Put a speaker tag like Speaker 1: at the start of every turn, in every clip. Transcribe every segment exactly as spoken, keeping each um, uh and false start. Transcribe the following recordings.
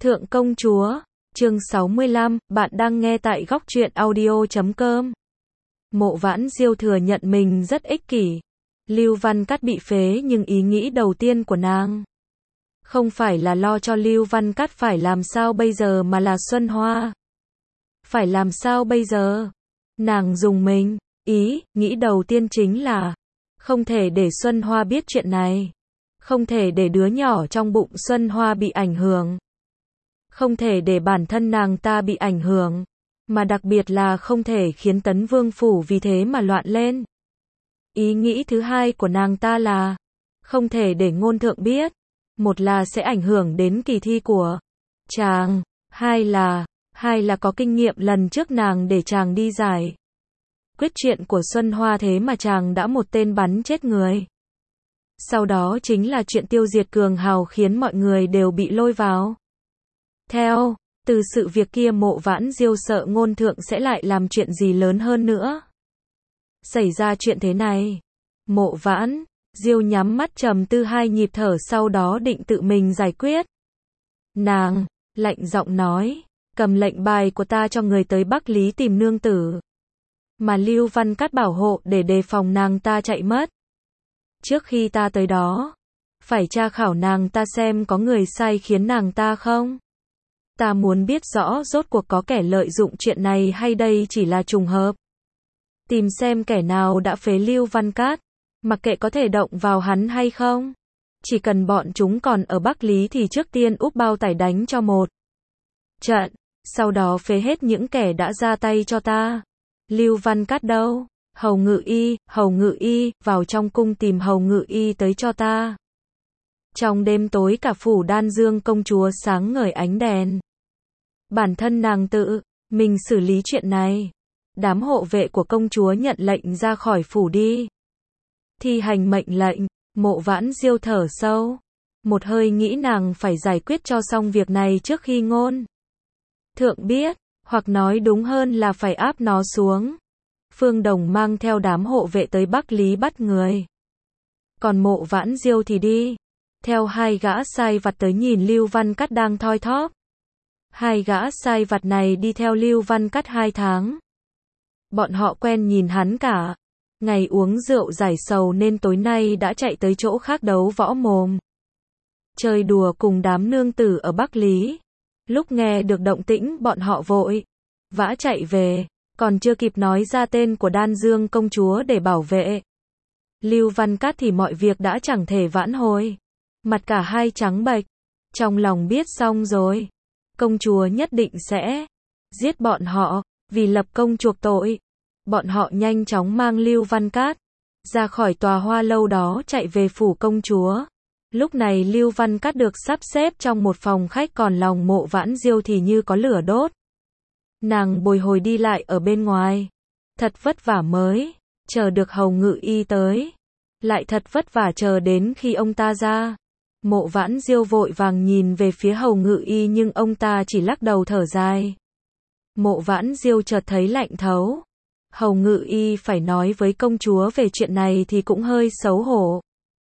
Speaker 1: Thượng công chúa, chương sáu mươi lăm, bạn đang nghe tại góc truyện audio chấm com. Mộ Vãn Diêu thừa nhận mình rất ích kỷ. Lưu Văn Cát bị phế nhưng ý nghĩ đầu tiên của nàng không phải là lo cho Lưu Văn Cát phải làm sao bây giờ mà là Xuân Hoa. Phải làm sao bây giờ? Nàng dùng mình, ý, nghĩ đầu tiên chính là không thể để Xuân Hoa biết chuyện này. Không thể để đứa nhỏ trong bụng Xuân Hoa bị ảnh hưởng. Không thể để bản thân nàng ta bị ảnh hưởng. Mà đặc biệt là không thể khiến Tấn Vương Phủ vì thế mà loạn lên. Ý nghĩ thứ hai của nàng ta là không thể để ngôn thượng biết. Một là sẽ ảnh hưởng đến kỳ thi của chàng. Hai là, hai là có kinh nghiệm lần trước nàng để chàng đi giải quyết chuyện của Xuân Hoa thế mà chàng đã một tên bắn chết người. Sau đó chính là chuyện tiêu diệt Cường Hào khiến mọi người đều bị lôi vào. Theo, từ sự việc kia Mộ Vãn Diêu sợ ngôn thượng sẽ lại làm chuyện gì lớn hơn nữa. Xảy ra chuyện thế này. Mộ Vãn Diêu nhắm mắt trầm tư hai nhịp thở sau đó định tự mình giải quyết. Nàng, lạnh giọng nói, cầm lệnh bài của ta cho người tới Bắc Lý tìm nương tử. Mà Lưu Văn Cát bảo hộ để đề phòng nàng ta chạy mất. Trước khi ta tới đó, phải tra khảo nàng ta xem có người sai khiến nàng ta không. Ta muốn biết rõ rốt cuộc có kẻ lợi dụng chuyện này hay đây chỉ là trùng hợp. Tìm xem kẻ nào đã phế Lưu Văn Cát, mặc kệ có thể động vào hắn hay không. Chỉ cần bọn chúng còn ở Bắc Lý thì trước tiên úp bao tải đánh cho một trận, sau đó phế hết những kẻ đã ra tay cho ta. Lưu Văn Cát đâu? Hầu Ngự Y, Hầu Ngự Y, vào trong cung tìm Hầu Ngự Y tới cho ta. Trong đêm tối cả phủ Đan Dương công chúa sáng ngời ánh đèn. Bản thân nàng tự mình xử lý chuyện này. Đám hộ vệ của công chúa nhận lệnh ra khỏi phủ đi. Thi hành mệnh lệnh, Mộ Vãn Diêu thở sâu. Một hơi nghĩ nàng phải giải quyết cho xong việc này trước khi ngôn thượng biết, hoặc nói đúng hơn là phải áp nó xuống. Phương Đồng mang theo đám hộ vệ tới Bắc Lý bắt người. Còn Mộ Vãn Diêu thì đi theo hai gã sai vặt tới nhìn Lưu Văn Cát đang thoi thóp. Hai gã sai vặt này đi theo Lưu Văn Cát hai tháng. Bọn họ quen nhìn hắn cả ngày uống rượu giải sầu nên tối nay đã chạy tới chỗ khác đấu võ mồm. Chơi đùa cùng đám nương tử ở Bắc Lý. Lúc nghe được động tĩnh bọn họ vội vã chạy về, còn chưa kịp nói ra tên của Đan Dương công chúa để bảo vệ Lưu Văn Cát thì mọi việc đã chẳng thể vãn hồi. Mặt cả hai trắng bệch, trong lòng biết xong rồi. Công chúa nhất định sẽ giết bọn họ, vì lập công chuộc tội. Bọn họ nhanh chóng mang Lưu Văn Cát ra khỏi tòa hoa lâu đó chạy về phủ công chúa. Lúc này Lưu Văn Cát được sắp xếp trong một phòng khách còn lòng Mộ Vãn Diêu thì như có lửa đốt. Nàng bồi hồi đi lại ở bên ngoài. Thật vất vả mới chờ được Hầu Ngự Y tới. Lại thật vất vả chờ đến khi ông ta ra. Mộ Vãn Diêu vội vàng nhìn về phía Hầu Ngự Y nhưng ông ta chỉ lắc đầu thở dài. Mộ Vãn Diêu chợt thấy lạnh thấu. Hầu Ngự Y phải nói với công chúa về chuyện này thì cũng hơi xấu hổ.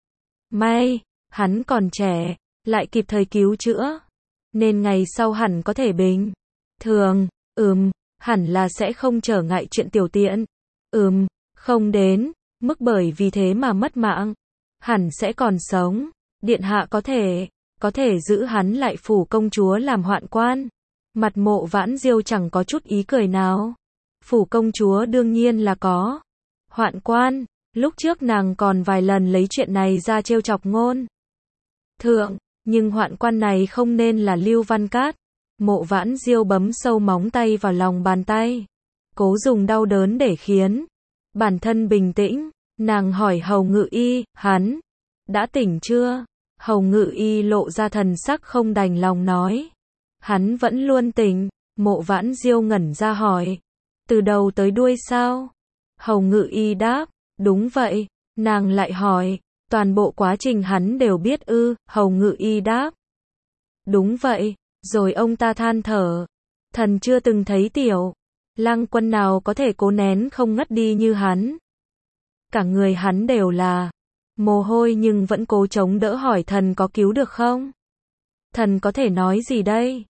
Speaker 1: May, hắn còn trẻ, lại kịp thời cứu chữa. Nên ngày sau hẳn có thể bình thường, ừm, hẳn là sẽ không trở ngại chuyện tiểu tiện. Ừm, không đến mức bởi vì thế mà mất mạng. Hẳn sẽ còn sống. Điện hạ có thể, có thể giữ hắn lại phủ công chúa làm hoạn quan. Mặt Mộ Vãn Diêu chẳng có chút ý cười nào. Phủ công chúa đương nhiên là có. Hoạn quan, lúc trước nàng còn vài lần lấy chuyện này ra trêu chọc ngôn thượng, nhưng hoạn quan này không nên là Lưu Văn Cát. Mộ Vãn Diêu bấm sâu móng tay vào lòng bàn tay, cố dùng đau đớn để khiến bản thân bình tĩnh. Nàng hỏi Hầu Ngự Y, hắn đã tỉnh chưa? Hầu Ngự Y lộ ra thần sắc không đành lòng nói, hắn vẫn luôn tỉnh. Mộ Vãn Diêu ngẩn ra hỏi, từ đầu tới đuôi sao? Hầu Ngự Y đáp, đúng vậy. Nàng lại hỏi, toàn bộ quá trình hắn đều biết ư? Hầu Ngự Y đáp, đúng vậy. Rồi ông ta than thở, thần chưa từng thấy tiểu lang quân nào có thể cố nén không ngất đi như hắn. Cả người hắn đều là mồ hôi nhưng vẫn cố chống đỡ hỏi thần có cứu được không? Thần có thể nói gì đây?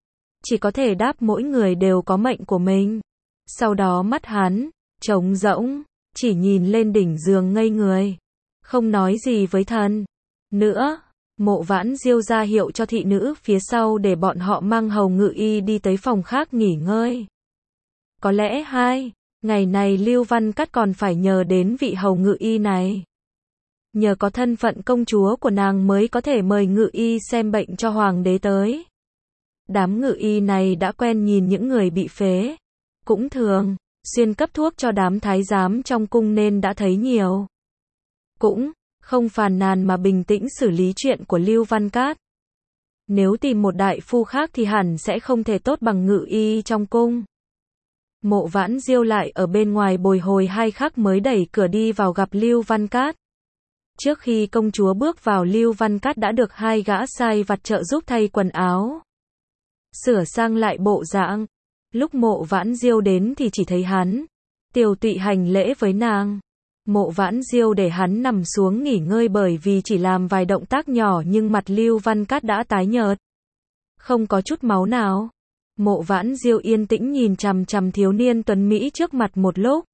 Speaker 1: chỉ có thể đáp mỗi người đều có mệnh của mình. Sau đó mắt hắn trống rỗng, chỉ nhìn lên đỉnh giường ngây người, không nói gì với thần nữa. Mộ Vãn Diêu ra hiệu cho thị nữ phía sau để bọn họ mang hầu ngự y đi tới phòng khác nghỉ ngơi. Có lẽ hai ngày này Lưu Văn Cát còn phải nhờ đến vị hầu ngự y này. Nhờ có thân phận công chúa của nàng mới có thể mời ngự y xem bệnh cho hoàng đế tới. Đám ngự y này đã quen nhìn những người bị phế, cũng thường xuyên cấp thuốc cho đám thái giám trong cung nên đã thấy nhiều. Cũng không phàn nàn mà bình tĩnh xử lý chuyện của Lưu Văn Cát. Nếu tìm một đại phu khác thì hẳn sẽ không thể tốt bằng ngự y trong cung. Mộ Vãn Diêu lại ở bên ngoài bồi hồi hai khắc mới đẩy cửa đi vào gặp Lưu Văn Cát. Trước khi công chúa bước vào, Lưu Văn Cát đã được hai gã sai vặt trợ giúp thay quần áo, sửa sang lại bộ dạng. Lúc Mộ Vãn Diêu đến thì chỉ thấy hắn tiều tụy hành lễ với nàng. Mộ Vãn Diêu để hắn nằm xuống nghỉ ngơi bởi vì chỉ làm vài động tác nhỏ nhưng mặt Lưu Văn Cát đã tái nhợt, không có chút máu nào. Mộ Vãn Diêu yên tĩnh nhìn chằm chằm thiếu niên tuấn mỹ trước mặt một lúc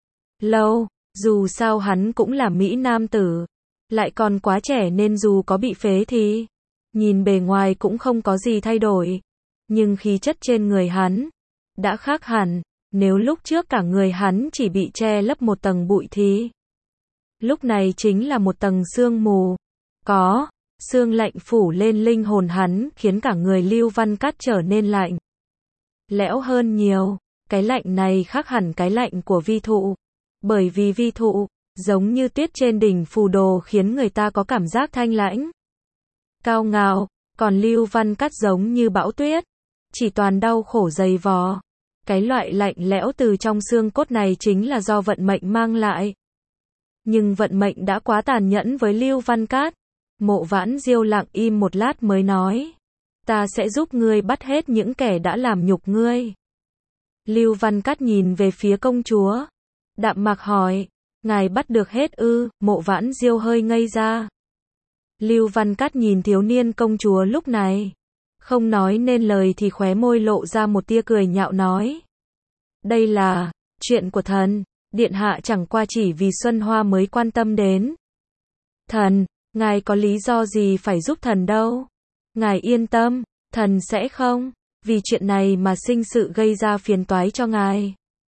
Speaker 1: lâu, dù sao hắn cũng là mỹ nam tử, lại còn quá trẻ nên dù có bị phế thì nhìn bề ngoài cũng không có gì thay đổi, nhưng khí chất trên người hắn đã khác hẳn. Nếu lúc trước cả người hắn chỉ bị che lấp một tầng bụi thì lúc này chính là một tầng sương mù, có sương lạnh phủ lên linh hồn hắn, khiến cả người Lưu Văn Cát trở nên lạnh lẽo hơn nhiều. Cái lạnh này khác hẳn cái lạnh của vi thụ, bởi vì vi thụ giống như tuyết trên đỉnh Phù Đồ khiến người ta có cảm giác thanh lãnh, cao ngạo, còn Lưu Văn Cát giống như bão tuyết, chỉ toàn đau khổ dày vò. Cái loại lạnh lẽo từ trong xương cốt này chính là do vận mệnh mang lại. Nhưng vận mệnh đã quá tàn nhẫn với Lưu Văn Cát. Mộ Vãn Diêu lặng im một lát mới nói, ta sẽ giúp ngươi bắt hết những kẻ đã làm nhục ngươi. Lưu Văn Cát nhìn về phía công chúa, đạm mạc hỏi, ngài bắt được hết ư? Mộ Vãn Diêu hơi ngây ra. Lưu Văn Cát nhìn thiếu niên công chúa lúc này, không nói nên lời thì khóe môi lộ ra một tia cười nhạo nói, đây là chuyện của thần, điện hạ chẳng qua chỉ vì Xuân Hoa mới quan tâm đến thần, ngài có lý do gì phải giúp thần đâu. Ngài yên tâm, thần sẽ không vì chuyện này mà sinh sự gây ra phiền toái cho ngài.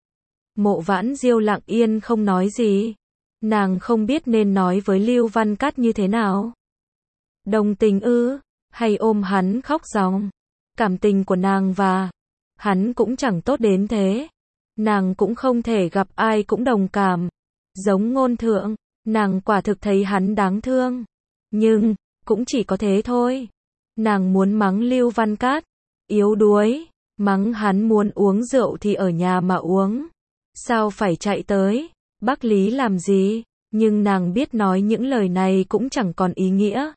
Speaker 1: Mộ Vãn Diêu lặng yên không nói gì, nàng không biết nên nói với Lưu Văn Cát như thế nào. Đồng tình ư? Hay ôm hắn khóc ròng? Cảm tình của nàng và hắn cũng chẳng tốt đến thế. Nàng cũng không thể gặp ai cũng đồng cảm. Giống ngôn thượng, nàng quả thực thấy hắn đáng thương. Nhưng, cũng chỉ có thế thôi. Nàng muốn mắng Lưu Văn Cát yếu đuối, mắng hắn muốn uống rượu thì ở nhà mà uống. Sao phải chạy tới Bắc Lý làm gì? Nhưng nàng biết nói những lời này cũng chẳng còn ý nghĩa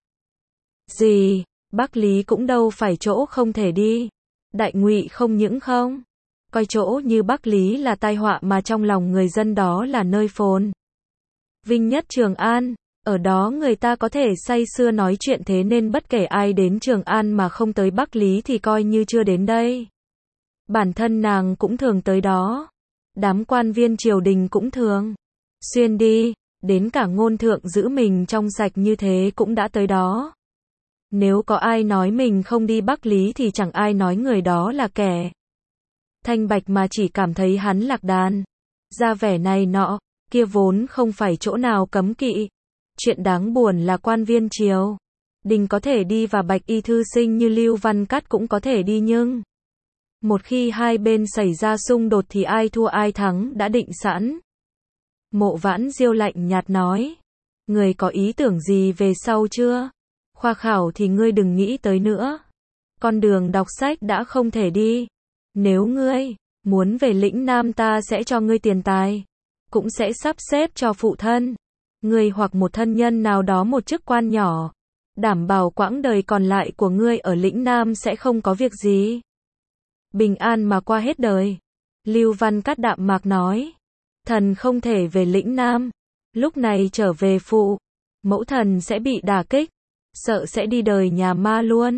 Speaker 1: gì. Bắc Lý cũng đâu phải chỗ không thể đi. Đại Ngụy không những không coi chỗ như Bắc Lý là tai họa mà trong lòng người dân đó là nơi phồn vinh nhất Trường An. Ở đó người ta có thể say sưa nói chuyện, thế nên bất kể ai đến Trường An mà không tới Bắc Lý thì coi như chưa đến đây. Bản thân nàng cũng thường tới đó. Đám quan viên triều đình cũng thường xuyên đi, đến cả ngôn thượng giữ mình trong sạch như thế cũng đã tới đó. Nếu có ai nói mình không đi Bắc Lý thì chẳng ai nói người đó là kẻ thanh bạch mà chỉ cảm thấy hắn lạc đàn, ra vẻ này nọ, kia vốn không phải chỗ nào cấm kỵ. Chuyện đáng buồn là quan viên triều đình có thể đi và bạch y thư sinh như Lưu Văn Cát cũng có thể đi, nhưng một khi hai bên xảy ra xung đột thì ai thua ai thắng đã định sẵn. Mộ Vãn Diêu lạnh nhạt nói, người có ý tưởng gì về sau chưa? Khoa khảo thì ngươi đừng nghĩ tới nữa. Con đường đọc sách đã không thể đi. Nếu ngươi muốn về lĩnh Nam, ta sẽ cho ngươi tiền tài, cũng sẽ sắp xếp cho phụ thân ngươi hoặc một thân nhân nào đó một chức quan nhỏ, đảm bảo quãng đời còn lại của ngươi ở lĩnh Nam sẽ không có việc gì, bình an mà qua hết đời. Lưu Văn Cát đạm mạc nói, thần không thể về lĩnh Nam. Lúc này trở về phụ mẫu thần sẽ bị đả kích, sợ sẽ đi đời nhà ma luôn.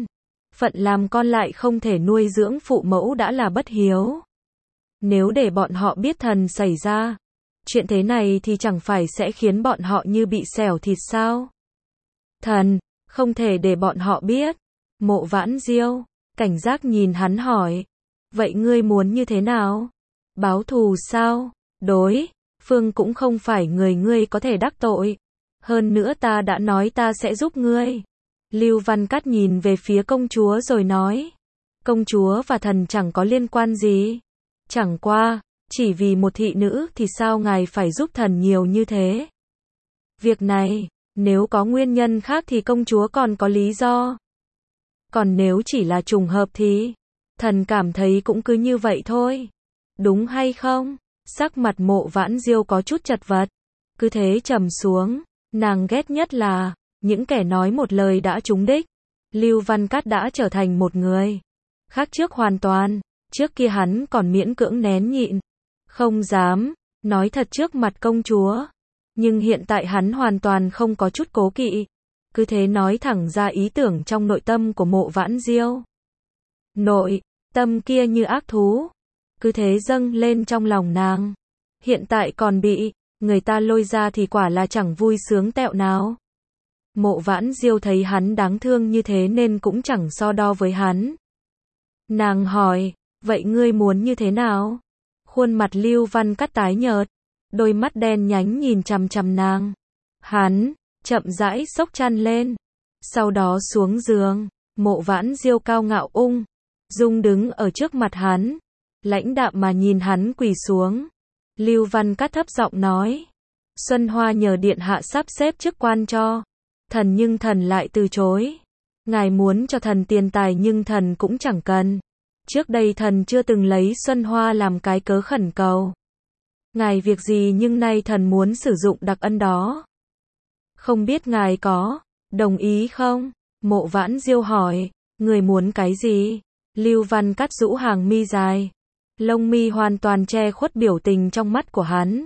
Speaker 1: phận làm con lại không thể nuôi dưỡng phụ mẫu đã là bất hiếu. Nếu để bọn họ biết thần xảy ra chuyện thế này thì chẳng phải sẽ khiến bọn họ như bị xẻo thịt sao? Thần, không thể để bọn họ biết. Mộ Vãn Diêu, cảnh giác nhìn hắn hỏi. Vậy ngươi muốn như thế nào? Báo thù sao? Đối, phương cũng không phải người ngươi có thể đắc tội. Hơn nữa ta đã nói ta sẽ giúp ngươi. Lưu Văn Cát nhìn về phía công chúa rồi nói. Công chúa và thần chẳng có liên quan gì. Chẳng qua, chỉ vì một thị nữ thì sao ngài phải giúp thần nhiều như thế? Việc này, nếu có nguyên nhân khác thì công chúa còn có lý do. Còn nếu chỉ là trùng hợp thì, thần cảm thấy cũng cứ như vậy thôi. Đúng hay không? Sắc mặt Mộ Vãn Diêu có chút chật vật. Cứ thế trầm xuống, nàng ghét nhất là những kẻ nói một lời đã trúng đích. Lưu Văn Cát đã trở thành một người khác trước hoàn toàn. Trước kia hắn còn miễn cưỡng nén nhịn, không dám nói thật trước mặt công chúa. Nhưng hiện tại hắn hoàn toàn không có chút cố kỵ. Cứ thế nói thẳng ra ý tưởng trong nội tâm của Mộ Vãn Diêu. Nội tâm kia như ác thú, cứ thế dâng lên trong lòng nàng. Hiện tại còn bị người ta lôi ra thì quả là chẳng vui sướng tẹo nào. Mộ Vãn Diêu thấy hắn đáng thương như thế nên cũng chẳng so đo với hắn. Nàng hỏi, vậy ngươi muốn như thế nào? Khuôn mặt Lưu Văn Cát tái nhợt, đôi mắt đen nhánh nhìn chằm chằm nàng. Hắn chậm rãi xốc chăn lên, sau đó xuống giường. Mộ Vãn Diêu cao ngạo ung dung đứng ở trước mặt hắn, lãnh đạm mà nhìn hắn quỳ xuống. Lưu Văn Cát thấp giọng nói, Xuân Hoa nhờ điện hạ sắp xếp chức quan cho thần nhưng thần lại từ chối. Ngài muốn cho thần tiền tài nhưng thần cũng chẳng cần. Trước đây thần chưa từng lấy Xuân Hoa làm cái cớ khẩn cầu ngài việc gì, nhưng nay thần muốn sử dụng đặc ân đó. Không biết ngài có đồng ý không? Mộ Vãn Diêu hỏi, người muốn cái gì? Lưu Văn Cát rũ hàng mi dài, lông mi hoàn toàn che khuất biểu tình trong mắt của hắn.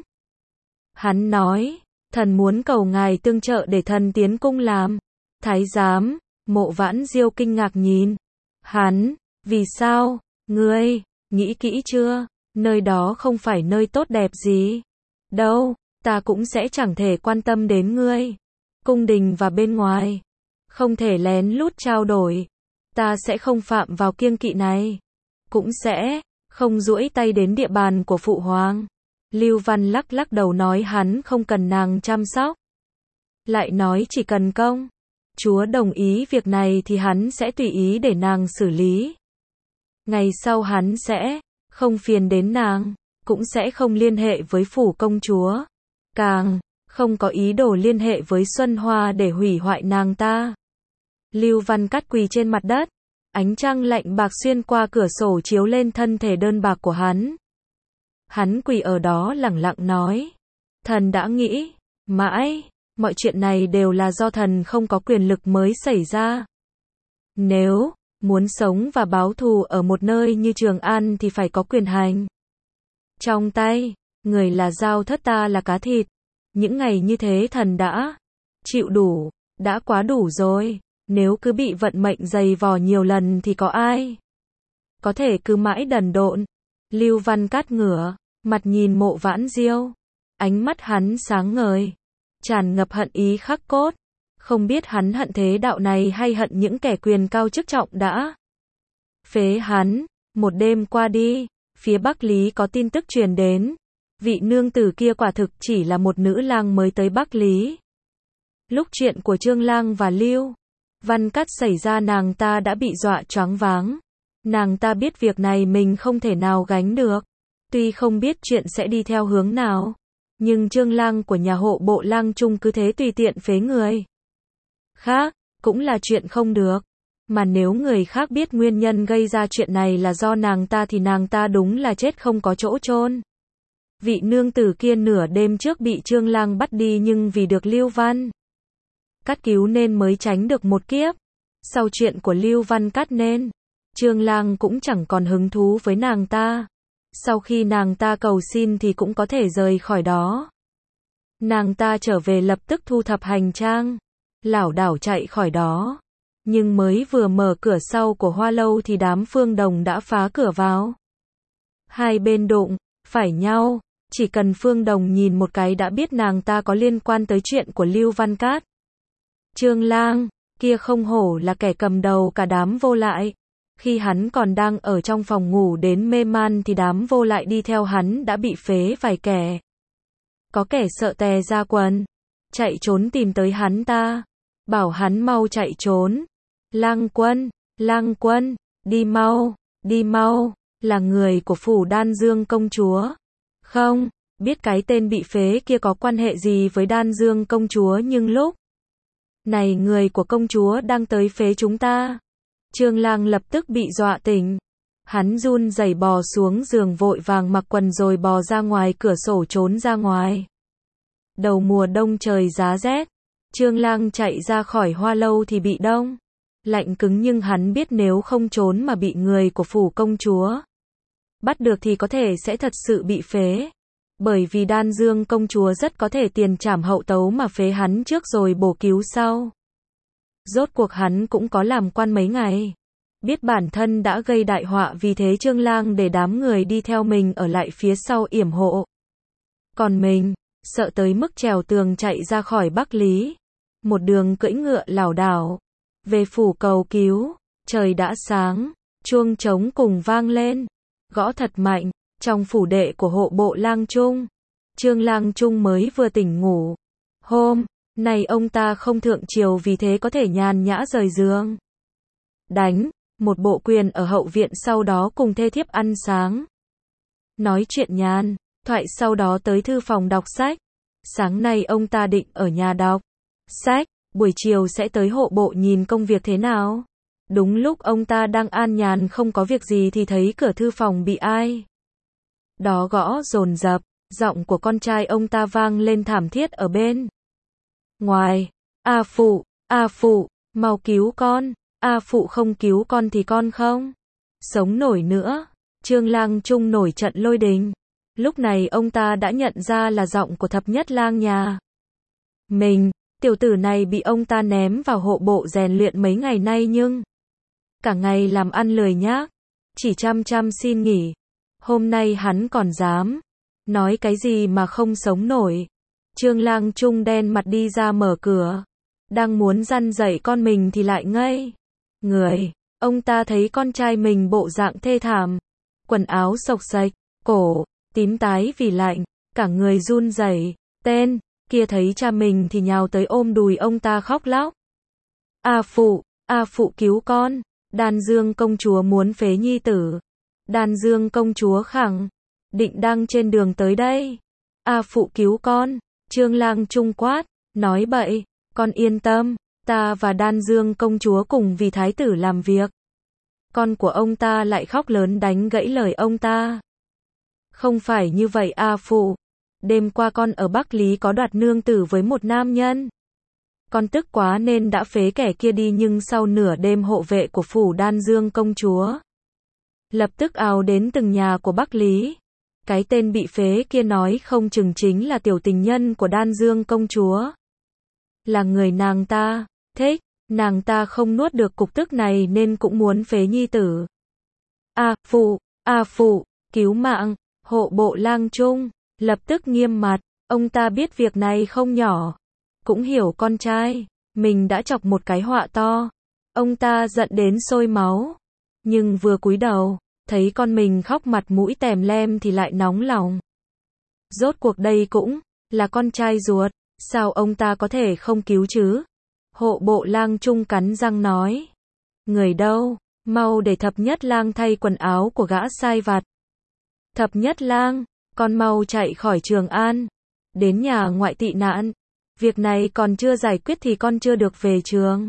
Speaker 1: Hắn nói, thần muốn cầu ngài tương trợ để thần tiến cung làm thái giám. Mộ Vãn Diêu kinh ngạc nhìn hắn, vì sao? Ngươi nghĩ kỹ chưa? Nơi đó không phải nơi tốt đẹp gì đâu, ta cũng sẽ chẳng thể quan tâm đến ngươi. Cung đình và bên ngoài không thể lén lút trao đổi, ta sẽ không phạm vào kiêng kỵ này, cũng sẽ không duỗi tay đến địa bàn của phụ hoàng. Lưu Văn lắc lắc đầu nói hắn không cần nàng chăm sóc, lại nói chỉ cần công chúa đồng ý việc này thì hắn sẽ tùy ý để nàng xử lý. Ngày sau hắn sẽ không phiền đến nàng, cũng sẽ không liên hệ với phủ công chúa, càng không có ý đồ liên hệ với Xuân Hoa để hủy hoại nàng ta. Lưu Văn Cát quỳ trên mặt đất, ánh trăng lạnh bạc xuyên qua cửa sổ chiếu lên thân thể đơn bạc của hắn. Hắn quỳ ở đó lẳng lặng nói, thần đã nghĩ mãi, mọi chuyện này đều là do thần không có quyền lực mới xảy ra. Nếu muốn sống và báo thù ở một nơi như Trường An thì phải có quyền hành trong tay, người là dao thớt ta là cá thịt. Những ngày như thế thần đã chịu đủ, đã quá đủ rồi. Nếu cứ bị vận mệnh giày vò nhiều lần thì có ai có thể cứ mãi đần độn. Lưu Văn Cát ngửa mặt nhìn Mộ Vãn Diêu, ánh mắt hắn sáng ngời, tràn ngập hận ý khắc cốt. Không biết hắn hận thế đạo này hay hận những kẻ quyền cao chức trọng đã phế hắn. Một đêm qua đi, phía Bắc Lý có tin tức truyền đến, vị nương tử kia quả thực chỉ là một nữ lang mới tới Bắc Lý. Lúc chuyện của Trương Lang và Lưu Văn Cát xảy ra, nàng ta đã bị dọa choáng váng. Nàng ta biết việc này mình không thể nào gánh được. Tuy không biết chuyện sẽ đi theo hướng nào, nhưng Trương Lang của nhà hộ bộ Lang Trung cứ thế tùy tiện phế người khác, cũng là chuyện không được. Mà nếu người khác biết nguyên nhân gây ra chuyện này là do nàng ta thì nàng ta đúng là chết không có chỗ chôn. Vị nương tử kia nửa đêm trước bị Trương Lang bắt đi, nhưng vì được Lưu Văn Cát cứu nên mới tránh được một kiếp. Sau chuyện của Lưu Văn Cát nên Trương Lang cũng chẳng còn hứng thú với nàng ta. Sau khi nàng ta cầu xin thì cũng có thể rời khỏi đó. Nàng ta trở về lập tức thu thập hành trang, lảo đảo chạy khỏi đó. Nhưng mới vừa mở cửa sau của hoa lâu thì đám Phương Đồng đã phá cửa vào. Hai bên đụng phải nhau, chỉ cần Phương Đồng nhìn một cái đã biết nàng ta có liên quan tới chuyện của Lưu Văn Cát. Trương Lang, kia không hổ là kẻ cầm đầu cả đám vô lại. Khi hắn còn đang ở trong phòng ngủ đến mê man thì đám vô lại đi theo hắn đã bị phế vài kẻ. Có kẻ sợ tè ra quần, chạy trốn tìm tới hắn ta, bảo hắn mau chạy trốn. Lang Quân, Lang Quân, đi mau, đi mau, là người của phủ Đan Dương công chúa. Không, biết cái tên bị phế kia có quan hệ gì với Đan Dương công chúa nhưng lúc này người của công chúa đang tới phế chúng ta. Trương Lang lập tức bị dọa tỉnh. Hắn run rẩy bò xuống giường vội vàng mặc quần rồi bò ra ngoài cửa sổ trốn ra ngoài. Đầu mùa đông trời giá rét, Trương Lang chạy ra khỏi hoa lâu thì bị đông lạnh cứng, nhưng hắn biết nếu không trốn mà bị người của phủ công chúa bắt được thì có thể sẽ thật sự bị phế. Bởi vì Đan Dương công chúa rất có thể tiền trảm hậu tấu mà phế hắn trước rồi bổ cứu sau. Rốt cuộc hắn cũng có làm quan mấy ngày. Biết bản thân đã gây đại họa, vì thế Trương Lang để đám người đi theo mình ở lại phía sau yểm hộ. Còn mình, sợ tới mức trèo tường chạy ra khỏi Bắc Lý. Một đường cưỡi ngựa lảo đảo về phủ cầu cứu. Trời đã sáng, chuông trống cùng vang lên, gõ thật mạnh, trong phủ đệ của hộ bộ Lang Trung. Trương Lang Trung mới vừa tỉnh ngủ. Hôm này ông ta không thượng triều, vì thế có thể nhàn nhã rời giường. Đánh một bộ quyền ở hậu viện, sau đó cùng thê thiếp ăn sáng. Nói chuyện nhàn thoại, sau đó tới thư phòng đọc sách. Sáng nay ông ta định ở nhà đọc sách, buổi chiều sẽ tới hộ bộ nhìn công việc thế nào. Đúng lúc ông ta đang an nhàn không có việc gì thì thấy cửa thư phòng bị ai đó gõ dồn dập, giọng của con trai ông ta vang lên thảm thiết ở bên ngoài. A phụ, A phụ, mau cứu con, A phụ không cứu con thì con không sống nổi nữa. Trương Lang Trung nổi trận lôi đình. Lúc này ông ta đã nhận ra là giọng của thập nhất lang nhà mình. Tiểu tử này bị ông ta ném vào hộ bộ rèn luyện mấy ngày nay nhưng cả ngày làm ăn lười nhác, chỉ chăm chăm xin nghỉ. Hôm nay hắn còn dám nói cái gì mà không sống nổi. Trương Lang Trung đen mặt đi ra mở cửa, đang muốn răn dạy con mình thì lại ngây người. Ông ta thấy con trai mình bộ dạng thê thảm, quần áo xộc xệch, cổ tím tái vì lạnh, cả người run rẩy. Tên kia thấy cha mình thì nhào tới ôm đùi ông ta khóc lóc. A phụ, A phụ cứu con, Đan Dương công chúa muốn phế nhi tử. Đan Dương công chúa khẳng định đang trên đường tới đây. A phụ cứu con. Trương Lang Trung quát, nói bậy, con yên tâm, ta và Đan Dương công chúa cùng vì thái tử làm việc. Con của ông ta lại khóc lớn đánh gãy lời ông ta. Không phải như vậy A phụ, đêm qua con ở Bắc Lý có đoạt nương tử với một nam nhân. Con tức quá nên đã phế kẻ kia đi, nhưng sau nửa đêm hộ vệ của phủ Đan Dương công chúa lập tức ào đến từng nhà của Bắc Lý. Cái tên bị phế kia nói không chừng chính là tiểu tình nhân của Đan Dương công chúa. Là người nàng ta thích, nàng ta không nuốt được cục tức này nên cũng muốn phế nhi tử. A phụ, A phụ, cứu mạng. Hộ bộ Lang Trung lập tức nghiêm mặt, ông ta biết việc này không nhỏ, cũng hiểu con trai mình đã chọc một cái họa to. Ông ta giận đến sôi máu, nhưng vừa cúi đầu thấy con mình khóc mặt mũi tèm lem thì lại nóng lòng. Rốt cuộc đây cũng là con trai ruột, sao ông ta có thể không cứu chứ? Hộ bộ Lang Trung cắn răng nói, người đâu, mau để thập nhất lang thay quần áo của gã sai vặt. Thập nhất lang, con mau chạy khỏi Trường An, đến nhà ngoại tị nạn. Việc này còn chưa giải quyết thì con chưa được về Trường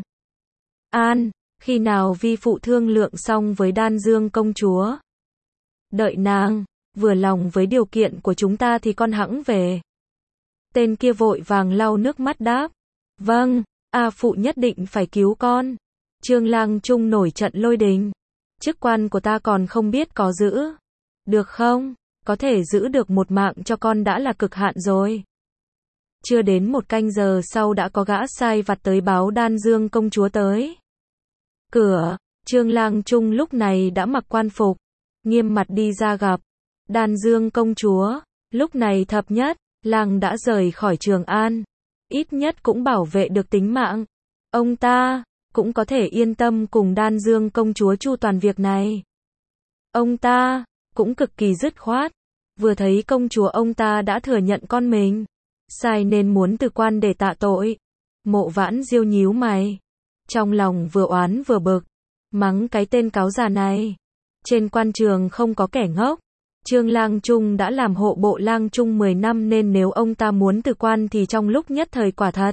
Speaker 1: An. Khi nào vi phụ thương lượng xong với Đan Dương công chúa, đợi nàng vừa lòng với điều kiện của chúng ta thì con hẵng về. Tên kia vội vàng lau nước mắt đáp, vâng, A phụ nhất định phải cứu con. Trương Lang Trung nổi trận lôi đình, chức quan của ta còn không biết có giữ được không? Có thể giữ được một mạng cho con đã là cực hạn rồi. Chưa đến một canh giờ sau đã có gã sai vặt tới báo Đan Dương công chúa tới. Cửa, Trương Lang Trung lúc này đã mặc quan phục, nghiêm mặt đi ra gặp Đan Dương công chúa. Lúc này thập nhất, Lang đã rời khỏi Trường An, ít nhất cũng bảo vệ được tính mạng. Ông ta cũng có thể yên tâm cùng Đan Dương công chúa chu toàn việc này. Ông ta cũng cực kỳ dứt khoát, vừa thấy công chúa ông ta đã thừa nhận con mình sai nên muốn từ quan để tạ tội. Mộ Vãn Diêu nhíu mày, trong lòng vừa oán vừa bực, mắng cái tên cáo già này. Trên quan trường không có kẻ ngốc. Trương Lang Trung đã làm hộ bộ lang trung mười năm nên nếu ông ta muốn từ quan thì trong lúc nhất thời quả thật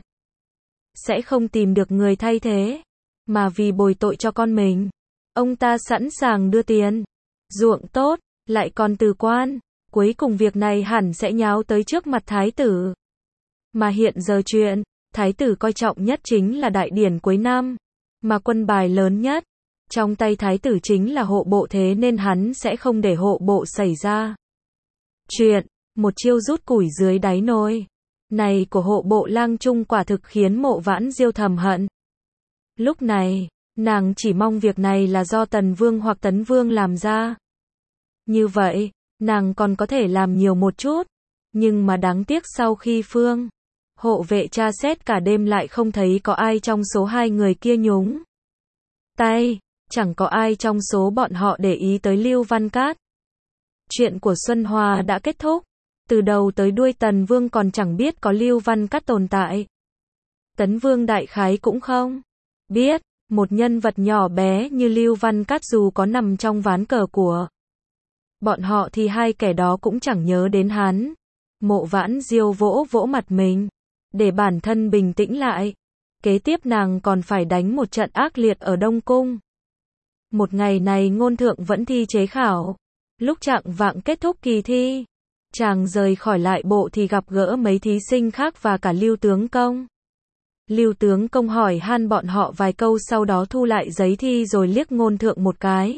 Speaker 1: sẽ không tìm được người thay thế. Mà vì bồi tội cho con mình, ông ta sẵn sàng đưa tiền, ruộng tốt, lại còn từ quan. Cuối cùng việc này hẳn sẽ nháo tới trước mặt thái tử. Mà hiện giờ chuyện thái tử coi trọng nhất chính là đại điển cuối năm, mà quân bài lớn nhất trong tay thái tử chính là hộ bộ, thế nên hắn sẽ không để hộ bộ xảy ra chuyện. Một chiêu rút củi dưới đáy nồi này của hộ bộ lang trung quả thực khiến Mộ Vãn Diêu thầm hận. Lúc này, nàng chỉ mong việc này là do Tần Vương hoặc Tấn Vương làm ra. Như vậy, nàng còn có thể làm nhiều một chút. Nhưng mà đáng tiếc sau khi Phương hộ vệ tra xét cả đêm lại không thấy có ai trong số hai người kia nhúng tay. Chẳng có ai trong số bọn họ để ý tới Lưu Văn Cát. Chuyện của Xuân Hòa đã kết thúc. Từ đầu tới đuôi Tần Vương còn chẳng biết có Lưu Văn Cát tồn tại. Tấn Vương đại khái cũng không biết. Một nhân vật nhỏ bé như Lưu Văn Cát dù có nằm trong ván cờ của bọn họ thì hai kẻ đó cũng chẳng nhớ đến hắn. Mộ Vãn Diêu vỗ vỗ mặt mình, để bản thân bình tĩnh lại. Kế tiếp nàng còn phải đánh một trận ác liệt ở Đông Cung. Một ngày này ngôn thượng vẫn thi chế khảo. Lúc chạng vạng kết thúc kỳ thi, chàng rời khỏi lại bộ thì gặp gỡ mấy thí sinh khác và cả Lưu Tướng Công. Lưu Tướng Công hỏi han bọn họ vài câu sau đó thu lại giấy thi rồi liếc ngôn thượng một cái.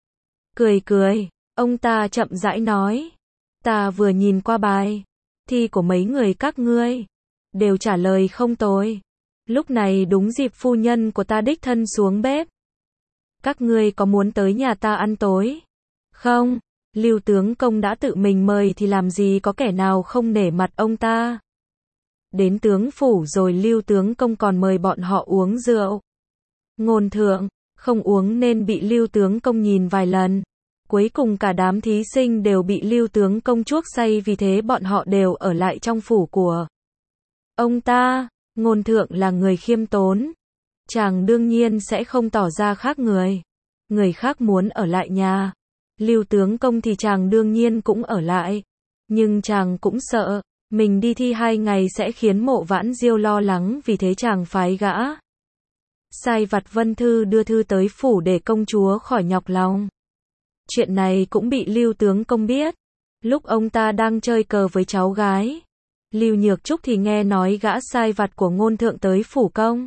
Speaker 1: Cười cười, ông ta chậm rãi nói. Ta vừa nhìn qua bài thi của mấy người các ngươi, đều trả lời không tồi. Lúc này đúng dịp phu nhân của ta đích thân xuống bếp. Các ngươi có muốn tới nhà ta ăn tối không? Lưu Tướng Công đã tự mình mời thì làm gì có kẻ nào không nể mặt ông ta. Đến tướng phủ rồi Lưu Tướng Công còn mời bọn họ uống rượu. Ngôn thượng không uống nên bị Lưu Tướng Công nhìn vài lần. Cuối cùng cả đám thí sinh đều bị Lưu Tướng Công chuốc say, vì thế bọn họ đều ở lại trong phủ của ông ta. Ngôn thượng là người khiêm tốn, chàng đương nhiên sẽ không tỏ ra khác người. Người khác muốn ở lại nhà Lưu Tướng Công thì chàng đương nhiên cũng ở lại. Nhưng chàng cũng sợ mình đi thi hai ngày sẽ khiến Mộ Vãn Diêu lo lắng, vì thế chàng phái gã sai vặt Vân Thư đưa thư tới phủ để công chúa khỏi nhọc lòng. Chuyện này cũng bị Lưu Tướng Công biết. Lúc ông ta đang chơi cờ với cháu gái Lưu Nhược Trúc thì nghe nói gã sai vặt của ngôn thượng tới phủ công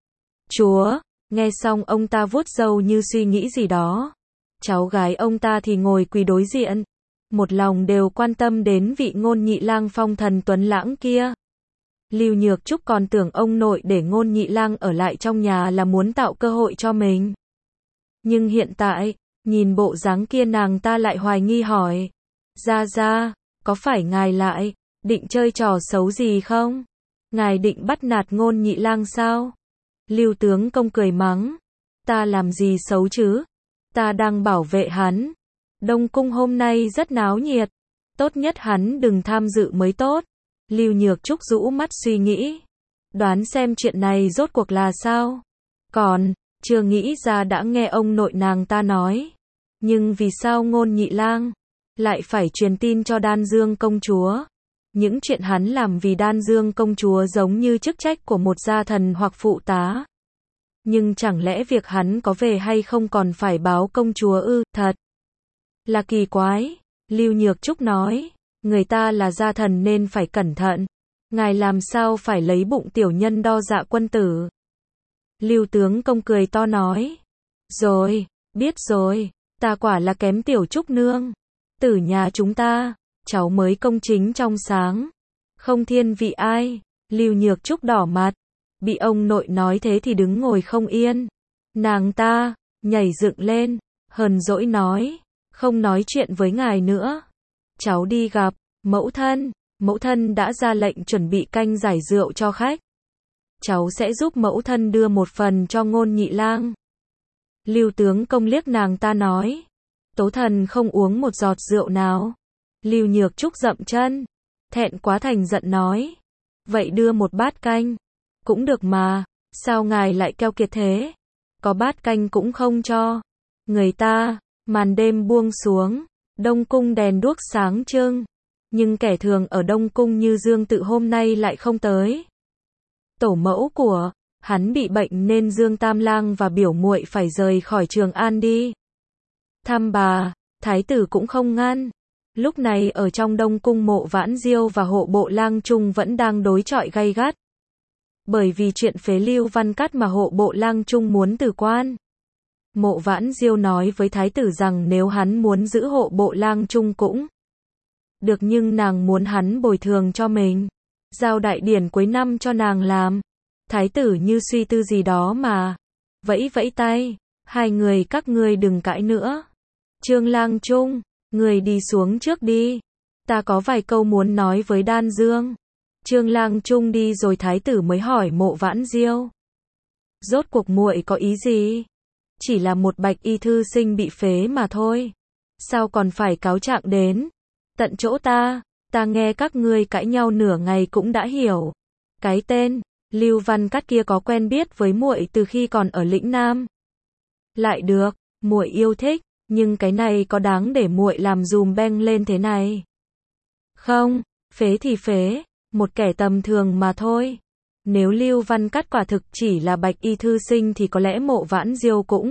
Speaker 1: chúa. Nghe xong ông ta vuốt râu như suy nghĩ gì đó. Cháu gái ông ta thì ngồi quỳ đối diện, một lòng đều quan tâm đến vị Ngôn Nhị Lang phong thần tuấn lãng kia. Lưu Nhược Trúc còn tưởng ông nội để Ngôn Nhị Lang ở lại trong nhà là muốn tạo cơ hội cho mình. Nhưng hiện tại, nhìn bộ dáng kia nàng ta lại hoài nghi hỏi. Gia Gia, có phải ngài lại định chơi trò xấu gì không? Ngài định bắt nạt Ngôn Nhị Lang sao? Lưu Tướng Công cười mắng. Ta làm gì xấu chứ? Ta đang bảo vệ hắn. Đông Cung hôm nay rất náo nhiệt. Tốt nhất hắn đừng tham dự mới tốt. Lưu Nhược Trúc rũ mắt suy nghĩ. Đoán xem chuyện này rốt cuộc là sao? Còn, chưa nghĩ ra đã nghe ông nội nàng ta nói. Nhưng vì sao Ngôn Nhị Lang lại phải truyền tin cho Đan Dương công chúa? Những chuyện hắn làm vì Đan Dương công chúa giống như chức trách của một gia thần hoặc phụ tá. Nhưng chẳng lẽ việc hắn có về hay không còn phải báo công chúa ư? Thật là kỳ quái. Lưu Nhược Trúc nói, người ta là gia thần nên phải cẩn thận. Ngài làm sao phải lấy bụng tiểu nhân đo dạ quân tử? Lưu Tướng Công cười to nói. Rồi, biết rồi, ta quả là kém tiểu Trúc nương. Tử nhà chúng ta, cháu mới công chính trong sáng, không thiên vị ai. Lưu Nhược Trúc đỏ mặt, bị ông nội nói thế thì đứng ngồi không yên. Nàng ta nhảy dựng lên, hờn dỗi nói, không nói chuyện với ngài nữa. Cháu đi gặp mẫu thân, mẫu thân đã ra lệnh chuẩn bị canh giải rượu cho khách. Cháu sẽ giúp mẫu thân đưa một phần cho Ngôn Nhị Lang. Lưu tướng công liếc nàng ta nói, tố thần không uống một giọt rượu nào. Lưu Nhược Trúc dậm chân, thẹn quá thành giận nói, vậy đưa một bát canh. Cũng được mà, sao ngài lại keo kiệt thế? Có bát canh cũng không cho. Người ta, màn đêm buông xuống, Đông Cung đèn đuốc sáng trưng. Nhưng kẻ thường ở Đông Cung như Dương Tự hôm nay lại không tới. Tổ mẫu của hắn bị bệnh nên Dương Tam Lang và biểu muội phải rời khỏi Trường An đi. Thăm bà, thái tử cũng không ngăn. Lúc này ở trong Đông Cung Mộ Vãn Diêu và hộ bộ Lang Trung vẫn đang đối chọi gay gắt. Bởi vì chuyện phế Lưu Văn Cát mà hộ bộ Lang Trung muốn từ quan. Mộ Vãn Diêu nói với thái tử rằng nếu hắn muốn giữ hộ bộ Lang Trung cũng được, nhưng nàng muốn hắn bồi thường cho mình, giao đại điển cuối năm cho nàng làm. Thái tử như suy tư gì đó mà vẫy vẫy tay, hai người các ngươi đừng cãi nữa. Trương Lang Trung, người đi xuống trước đi, ta có vài câu muốn nói với Đan Dương. Trương Lang Trung đi rồi thái tử mới hỏi Mộ Vãn Diêu, rốt cuộc muội có ý gì? Chỉ là một bạch y thư sinh bị phế mà thôi, sao còn phải cáo trạng đến tận chỗ ta? Ta nghe các ngươi cãi nhau nửa ngày cũng đã hiểu. Cái tên Lưu Văn Cát kia có quen biết với muội từ khi còn ở lĩnh Nam. Lại được, muội yêu thích, nhưng cái này có đáng để muội làm dùm beng lên thế này? Không, phế thì phế, một kẻ tầm thường mà thôi. Nếu Lưu Văn Cát quả thực chỉ là bạch y thư sinh thì có lẽ Mộ Vãn Diêu cũng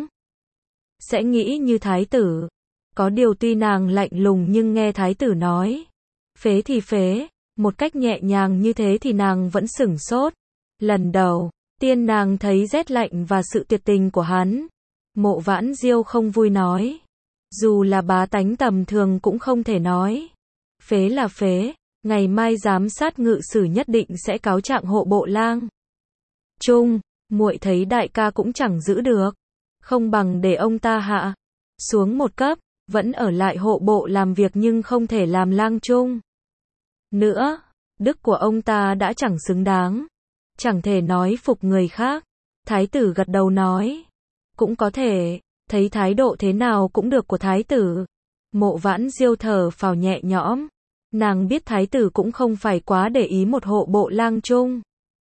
Speaker 1: sẽ nghĩ như thái tử. Có điều tuy nàng lạnh lùng nhưng nghe thái tử nói phế thì phế, một cách nhẹ nhàng như thế thì nàng vẫn sửng sốt. Lần đầu tiên nàng thấy rét lạnh và sự tuyệt tình của hắn. Mộ Vãn Diêu không vui nói, dù là bá tánh tầm thường cũng không thể nói phế là phế, ngày mai giám sát ngự sử nhất định sẽ cáo trạng hộ bộ Lang Trung. Muội thấy đại ca cũng chẳng giữ được, không bằng để ông ta hạ xuống một cấp, vẫn ở lại hộ bộ làm việc nhưng không thể làm Lang Trung nữa. Đức của ông ta đã chẳng xứng đáng, chẳng thể nói phục người khác. Thái tử gật đầu nói, cũng có thể, thấy thái độ thế nào cũng được của thái tử. Mộ Vãn Diêu thở phào nhẹ nhõm, nàng biết thái tử cũng không phải quá để ý một hộ bộ Lang Trung.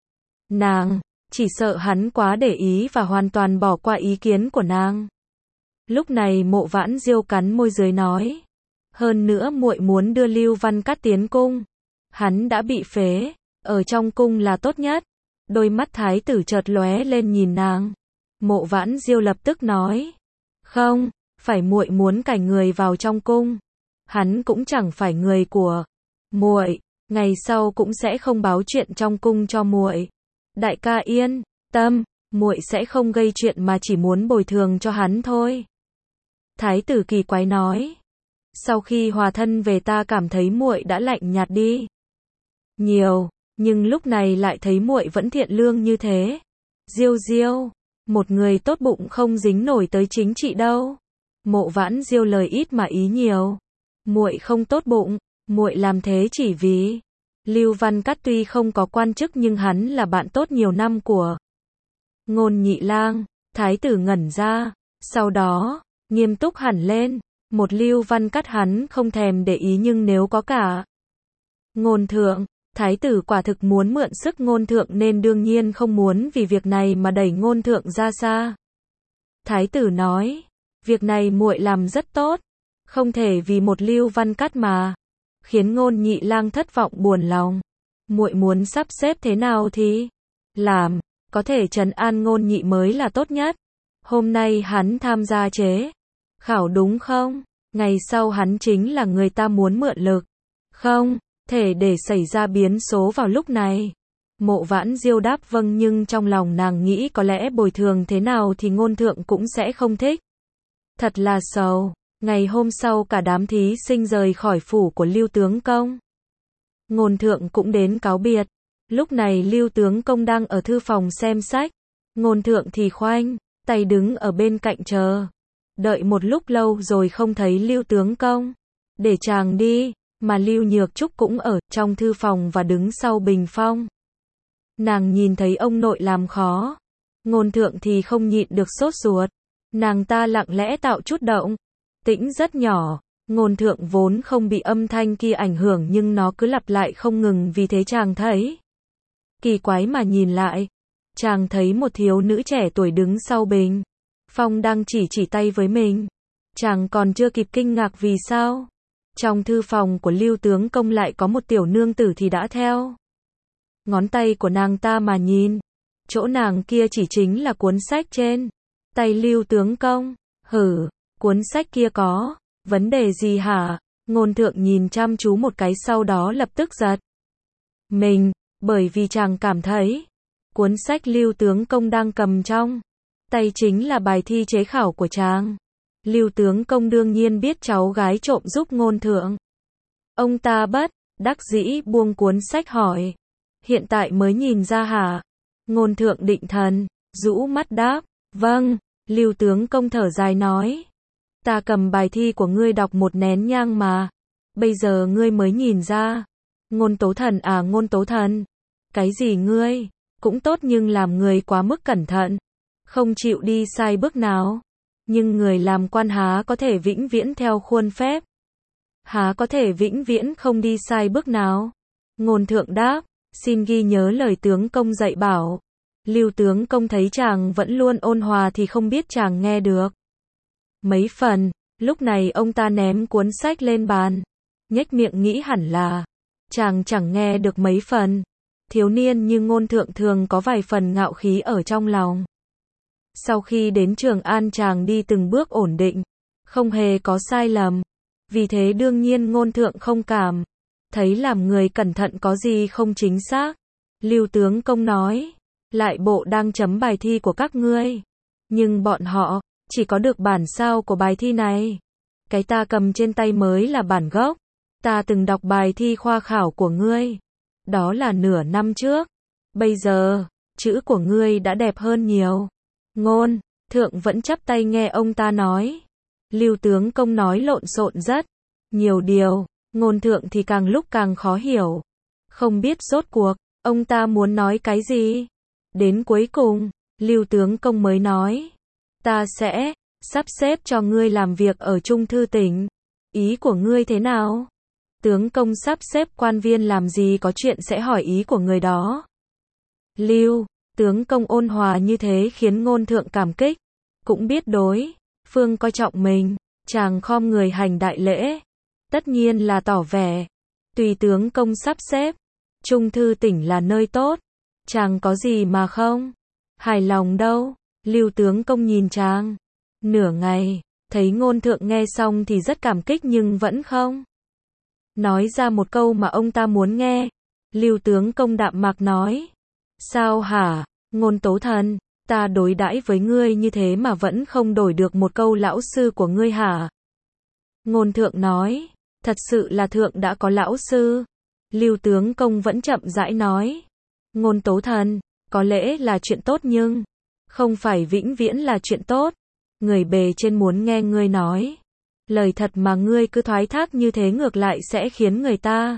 Speaker 1: Nàng chỉ sợ hắn quá để ý và hoàn toàn bỏ qua ý kiến của nàng. Lúc này Mộ Vãn Diêu cắn môi dưới nói, hơn nữa muội muốn đưa Lưu Văn Cát tiến cung. Hắn đã bị phế, ở trong cung là tốt nhất. Đôi mắt thái tử chợt lóe lên nhìn nàng. Mộ Vãn Diêu lập tức nói, không, phải muội muốn cải người vào trong cung. Hắn cũng chẳng phải người của muội, ngày sau cũng sẽ không báo chuyện trong cung cho muội. Đại ca yên tâm, muội sẽ không gây chuyện mà chỉ muốn bồi thường cho hắn thôi. Thái tử kỳ quái nói, sau khi hòa thân về ta cảm thấy muội đã lạnh nhạt đi nhiều, nhưng lúc này lại thấy muội vẫn thiện lương như thế. Diêu Diêu, một người tốt bụng không dính nổi tới chính trị đâu. Mộ Vãn Diêu lời ít mà ý nhiều. Muội không tốt bụng, muội làm thế chỉ vì Lưu Văn Cát tuy không có quan chức nhưng hắn là bạn tốt nhiều năm của Ngôn Nhị Lang. Thái tử ngẩn ra, sau đó nghiêm túc hẳn lên. Một Lưu Văn Cát hắn không thèm để ý, nhưng nếu có cả Ngôn Thượng, thái tử quả thực muốn mượn sức Ngôn Thượng nên đương nhiên không muốn vì việc này mà đẩy Ngôn Thượng ra xa. Thái tử nói, việc này muội làm rất tốt, không thể vì một Lưu Văn Cát mà khiến Ngôn Nhị Lang thất vọng buồn lòng. Muội muốn sắp xếp thế nào thì làm, có thể trấn an Ngôn Nhị mới là tốt nhất. Hôm nay hắn tham gia chế khảo đúng không? Ngày sau hắn chính là người ta muốn mượn lực. Không thể để xảy ra biến số vào lúc này. Mộ Vãn Diêu đáp vâng, nhưng trong lòng nàng nghĩ có lẽ bồi thường thế nào thì Ngôn Thượng cũng sẽ không thích. Thật là sầu. Ngày hôm sau cả đám thí sinh rời khỏi phủ của Lưu Tướng Công. Ngôn Thượng cũng đến cáo biệt. Lúc này Lưu Tướng Công đang ở thư phòng xem sách. Ngôn Thượng thì khoanh tay đứng ở bên cạnh chờ. Đợi một lúc lâu rồi không thấy Lưu tướng công. Để chàng đi, mà Lưu Nhược Trúc cũng ở trong thư phòng và đứng sau bình phong. Nàng nhìn thấy ông nội làm khó. Ngôn Thượng thì không nhịn được sốt ruột. Nàng ta lặng lẽ tạo chút động tĩnh rất nhỏ. Ngôn Thượng vốn không bị âm thanh kia ảnh hưởng nhưng nó cứ lặp lại không ngừng, vì thế chàng thấy kỳ quái mà nhìn lại. Chàng thấy một thiếu nữ trẻ tuổi đứng sau bình phong đang chỉ chỉ tay với mình. Chàng còn chưa kịp kinh ngạc vì sao trong thư phòng của Lưu tướng công lại có một tiểu nương tử thì đã theo ngón tay của nàng ta mà nhìn. Chỗ nàng kia chỉ chính là cuốn sách trên tay Lưu tướng công. Hử, cuốn sách kia có vấn đề gì hả? Ngôn Thượng nhìn chăm chú một cái sau đó lập tức giật mình, bởi vì chàng cảm thấy cuốn sách Lưu tướng công đang cầm trong tay chính là bài thi chế khảo của chàng. Lưu tướng công đương nhiên biết cháu gái trộm giúp Ngôn Thượng. Ông ta bất đắc dĩ buông cuốn sách hỏi, hiện tại mới nhìn ra hả? Ngôn Thượng định thần, rũ mắt đáp, vâng. Lưu tướng công thở dài nói, ta cầm bài thi của ngươi đọc một nén nhang mà, bây giờ ngươi mới nhìn ra. Ngôn Tố Thần à, Ngôn Tố Thần, cái gì ngươi cũng tốt nhưng làm người quá mức cẩn thận, không chịu đi sai bước nào. Nhưng người làm quan há có thể vĩnh viễn theo khuôn phép, há có thể vĩnh viễn không đi sai bước nào. Ngôn Thượng đáp, xin ghi nhớ lời tướng công dạy bảo. Lưu tướng công thấy chàng vẫn luôn ôn hòa thì không biết chàng nghe được mấy phần. Lúc này ông ta ném cuốn sách lên bàn, nhếch miệng nghĩ hẳn là chàng chẳng nghe được mấy phần. Thiếu niên như Ngôn Thượng thường có vài phần ngạo khí ở trong lòng. Sau khi đến Trường An chàng đi từng bước ổn định, không hề có sai lầm. Vì thế đương nhiên Ngôn Thượng không cảm thấy làm người cẩn thận có gì không chính xác. Lưu tướng công nói, lại bộ đang chấm bài thi của các ngươi, nhưng bọn họ chỉ có được bản sao của bài thi này. Cái ta cầm trên tay mới là bản gốc. Ta từng đọc bài thi khoa khảo của ngươi, đó là nửa năm trước. Bây giờ, chữ của ngươi đã đẹp hơn nhiều. Ngôn Thượng vẫn chắp tay nghe ông ta nói. Lưu tướng công nói lộn xộn rất nhiều điều, Ngôn Thượng thì càng lúc càng khó hiểu, không biết rốt cuộc ông ta muốn nói cái gì. Đến cuối cùng, Lưu tướng công mới nói, ta sẽ sắp xếp cho ngươi làm việc ở Trung thư tỉnh. Ý của ngươi thế nào? Tướng công sắp xếp quan viên làm gì có chuyện sẽ hỏi ý của người đó. Lưu tướng công ôn hòa như thế khiến Ngôn Thượng cảm kích, cũng biết đối phương coi trọng mình. Chàng khom người hành đại lễ, tất nhiên là tỏ vẻ tùy tướng công sắp xếp. Trung thư tỉnh là nơi tốt, chàng có gì mà không hài lòng đâu. Lưu tướng công nhìn chàng nửa ngày, thấy Ngôn Thượng nghe xong thì rất cảm kích nhưng vẫn không nói ra một câu mà ông ta muốn nghe. Lưu tướng công đạm mạc nói, sao hả, Ngôn Tố Thần, ta đối đãi với ngươi như thế mà vẫn không đổi được một câu lão sư của ngươi hả? Ngôn Thượng nói, thật sự là Thượng đã có lão sư. Lưu tướng công vẫn chậm rãi nói, Ngôn Tố Thần, có lẽ là chuyện tốt nhưng không phải vĩnh viễn là chuyện tốt. Người bề trên muốn nghe ngươi nói lời thật mà ngươi cứ thoái thác như thế ngược lại sẽ khiến người ta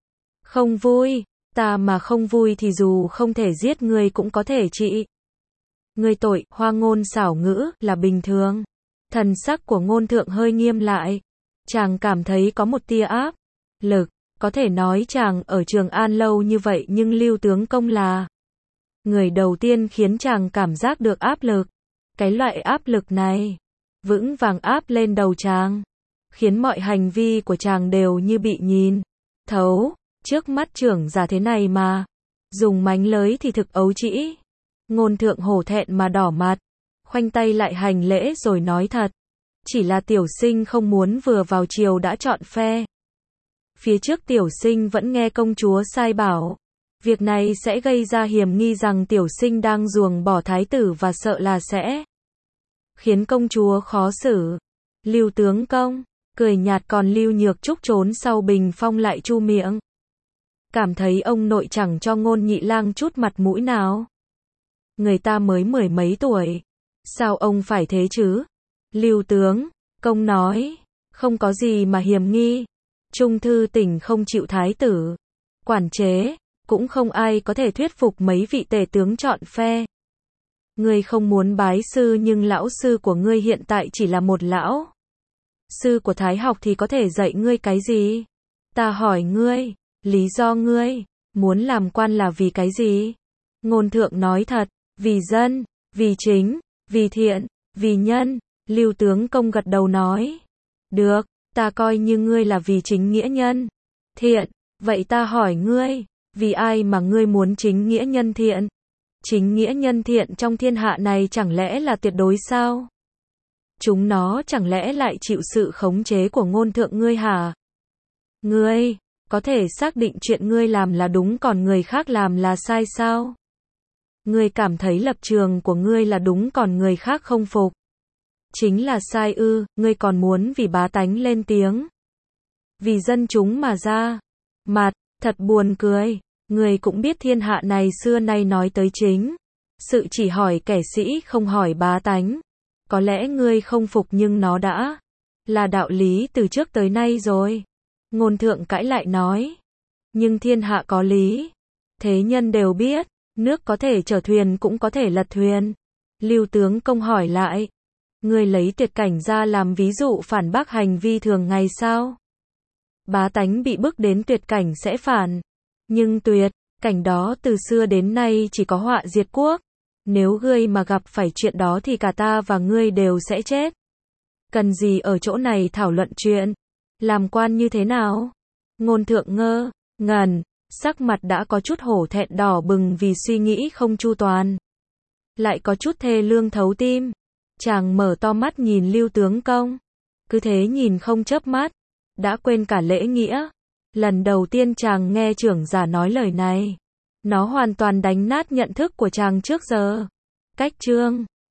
Speaker 1: không vui. Ta mà không vui thì dù không thể giết ngươi cũng có thể trị ngươi tội. Hoa ngôn xảo ngữ là bình thường. Thần sắc của Ngôn Thượng hơi nghiêm lại. Chàng cảm thấy có một tia áp lực. Có thể nói chàng ở Trường An lâu như vậy nhưng Lưu tướng công là người đầu tiên khiến chàng cảm giác được áp lực. Cái loại áp lực này vững vàng áp lên đầu chàng, khiến mọi hành vi của chàng đều như bị nhìn thấu. Trước mắt trưởng giả thế này mà dùng mánh lới thì thực ấu trĩ. Ngôn Thượng hổ thẹn mà đỏ mặt, khoanh tay lại hành lễ rồi nói thật, chỉ là tiểu sinh không muốn vừa vào triều đã chọn phe. Phía trước tiểu sinh vẫn nghe công chúa sai bảo, việc này sẽ gây ra hiểm nghi rằng tiểu sinh đang ruồng bỏ thái tử và sợ là sẽ khiến công chúa khó xử. Lưu tướng công cười nhạt, còn Lưu Nhược Trúc trốn sau bình phong lại chu miệng, cảm thấy ông nội chẳng cho Ngôn nhị lang chút mặt mũi nào. Người ta mới mười mấy tuổi, Sao ông phải thế chứ? Lưu tướng công nói, không có gì mà hiềm nghi. Trung thư tỉnh không chịu thái tử quản chế, cũng không ai có thể thuyết phục mấy vị tể tướng chọn phe. Ngươi không muốn bái sư nhưng lão sư của ngươi hiện tại chỉ là một lão sư của thái học thì có thể dạy ngươi cái gì? Ta hỏi ngươi, lý do ngươi muốn làm quan là vì cái gì? Ngôn thượng nói thật, vì dân, vì chính, vì thiện, vì nhân. Lưu tướng công gật đầu nói, được, ta coi như ngươi là vì chính nghĩa nhân thiện. Vậy ta hỏi ngươi, vì ai mà ngươi muốn chính nghĩa nhân thiện? Chính nghĩa nhân thiện trong thiên hạ này chẳng lẽ là tuyệt đối sao? Chúng nó chẳng lẽ lại chịu sự khống chế của ngôn thượng ngươi hả? Ngươi có thể xác định chuyện ngươi làm là đúng còn người khác làm là sai sao? Ngươi cảm thấy lập trường của ngươi là đúng còn người khác không phục chính là sai ư? Ngươi còn muốn vì bá tánh lên tiếng, vì dân chúng mà ra mặt, thật buồn cười. Ngươi cũng biết thiên hạ này xưa nay nói tới chính sự chỉ hỏi kẻ sĩ không hỏi bá tánh. Có lẽ ngươi không phục nhưng nó đã là đạo lý từ trước tới nay rồi. Ngôn thượng cãi lại nói, nhưng thiên hạ có lý, thế nhân đều biết, nước có thể chở thuyền cũng có thể lật thuyền. Lưu tướng công hỏi lại, ngươi lấy tuyệt cảnh ra làm ví dụ phản bác hành vi thường ngày sao? Bá tánh bị bức đến tuyệt cảnh sẽ phản, nhưng tuyệt cảnh đó từ xưa đến nay chỉ có họa diệt quốc. Nếu ngươi mà gặp phải chuyện đó thì cả ta và ngươi đều sẽ chết. Cần gì ở chỗ này thảo luận chuyện làm quan như thế nào? Ngôn thượng ngơ ngẩn, sắc mặt đã có chút hổ thẹn đỏ bừng vì suy nghĩ không chu toàn, lại có chút thê lương thấu tim. Chàng mở to mắt nhìn Lưu tướng công, cứ thế nhìn không chớp mắt, đã quên cả lễ nghĩa. Lần đầu tiên chàng nghe trưởng giả nói lời này, nó hoàn toàn đánh nát nhận thức của chàng trước giờ. Cách chương